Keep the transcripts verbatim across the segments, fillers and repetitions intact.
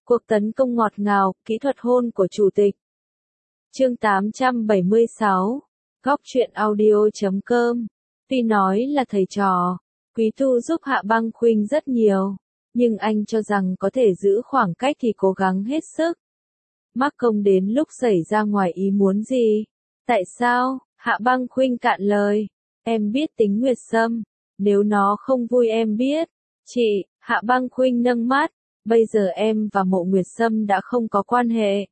Cuộc tấn công ngọt ngào, kỹ thuật hôn của chủ tịch. Chương tám trăm bảy mươi sáu. Góc truyện audio chấm com. Tuy nói là thầy trò, Quý Thu giúp Hạ Băng Khuynh rất nhiều, nhưng anh cho rằng có thể giữ khoảng cách thì cố gắng hết sức. Mắc công đến lúc xảy ra ngoài ý muốn gì? Tại sao? Hạ Băng Khuynh cạn lời. Em biết tính Nguyệt Sâm, nếu nó không vui em biết. Chị, Hạ Băng Khuynh nâng mắt, bây giờ em và Mộ Nguyệt Sâm đã không có quan hệ.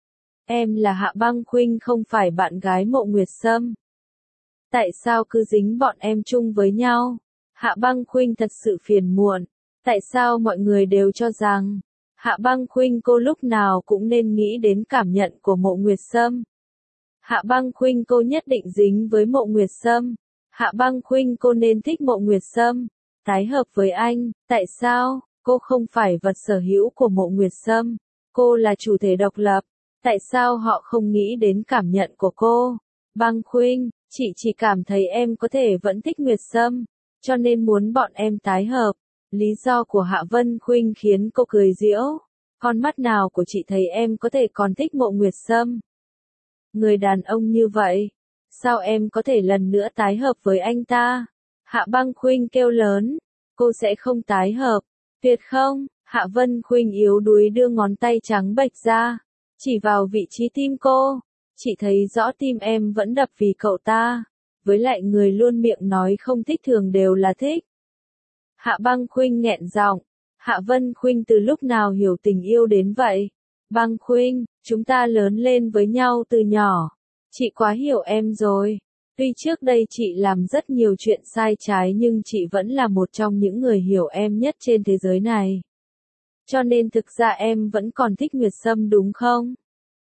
Em là Hạ Băng Khuynh không phải bạn gái Mộ Nguyệt Sâm. Tại sao cứ dính bọn em chung với nhau? Hạ Băng Khuynh thật sự phiền muộn. Tại sao mọi người đều cho rằng Hạ Băng Khuynh cô lúc nào cũng nên nghĩ đến cảm nhận của Mộ Nguyệt Sâm? Hạ Băng Khuynh cô nhất định dính với Mộ Nguyệt Sâm. Hạ Băng Khuynh cô nên thích Mộ Nguyệt Sâm, tái hợp với anh. Tại sao? Cô không phải vật sở hữu của Mộ Nguyệt Sâm. Cô là chủ thể độc lập. Tại sao họ không nghĩ đến cảm nhận của cô? Băng Khuynh, chị chỉ cảm thấy em có thể vẫn thích Nguyệt Sâm, cho nên muốn bọn em tái hợp. Lý do của Hạ Vân Khuynh khiến cô cười giễu. Con mắt nào của chị thấy em có thể còn thích Mộ Nguyệt Sâm? Người đàn ông như vậy, sao em có thể lần nữa tái hợp với anh ta? Hạ Băng Khuynh kêu lớn, cô sẽ không tái hợp. Tuyệt không? Hạ Vân Khuynh yếu đuối đưa ngón tay trắng bệch ra, chỉ vào vị trí tim cô. Chị thấy rõ tim em vẫn đập vì cậu ta. Với lại người luôn miệng nói không thích thường đều là thích. Hạ Băng Khuynh nghẹn giọng. Hạ Vân Khuynh từ lúc nào hiểu tình yêu đến vậy? Băng Khuynh, chúng ta lớn lên với nhau từ nhỏ. Chị quá hiểu em rồi. Tuy trước đây chị làm rất nhiều chuyện sai trái nhưng chị vẫn là một trong những người hiểu em nhất trên thế giới này. Cho nên thực ra em vẫn còn thích Nguyệt Sâm đúng không?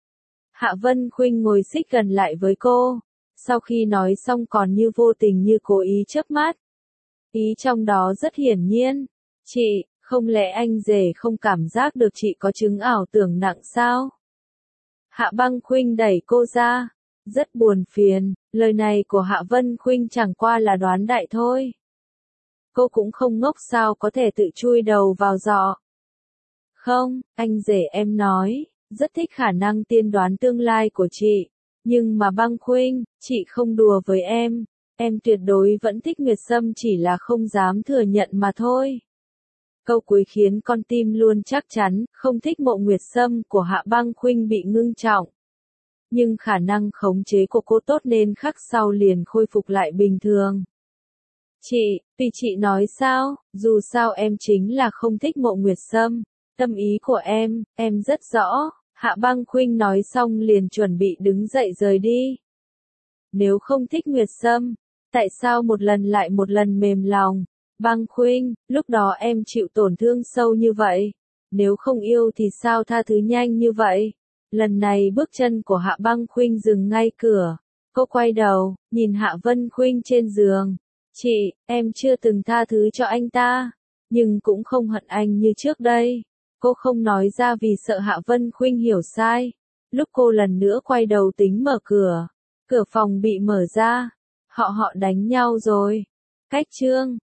Hạ Vân Khuynh ngồi xích gần lại với cô. Sau khi nói xong còn như vô tình như cố ý chớp mắt. Ý trong đó rất hiển nhiên. Chị, không lẽ anh rể không cảm giác được chị có chứng ảo tưởng nặng sao? Hạ Băng Khuynh đẩy cô ra. Rất buồn phiền, lời này của Hạ Vân Khuynh chẳng qua là đoán đại thôi. Cô cũng không ngốc sao có thể tự chui đầu vào giọ. Không, anh rể em nói, rất thích khả năng tiên đoán tương lai của chị. Nhưng mà Băng Khuynh, chị không đùa với em. Em tuyệt đối vẫn thích Nguyệt Sâm chỉ là không dám thừa nhận mà thôi. Câu cuối khiến con tim luôn chắc chắn, không thích Mộ Nguyệt Sâm của Hạ Băng Khuynh bị ngưng trọng. Nhưng khả năng khống chế của cô tốt nên khắc sau liền khôi phục lại bình thường. Chị, vì chị nói sao, dù sao em chính là không thích Mộ Nguyệt Sâm. Tâm ý của em, em rất rõ. Hạ Băng Khuynh nói xong liền chuẩn bị đứng dậy rời đi. Nếu không thích Nguyệt Sâm, tại sao một lần lại một lần mềm lòng? Băng Khuynh, lúc đó em chịu tổn thương sâu như vậy. Nếu không yêu thì sao tha thứ nhanh như vậy? Lần này bước chân của Hạ Băng Khuynh dừng ngay cửa. Cô quay đầu, nhìn Hạ Vân Khuynh trên giường. Chị, em chưa từng tha thứ cho anh ta, nhưng cũng không hận anh như trước đây. Cô không nói ra vì sợ Hạ Vân Khuynh hiểu sai. Lúc cô lần nữa quay đầu tính mở cửa, cửa phòng bị mở ra. Họ họ đánh nhau rồi. Cách chương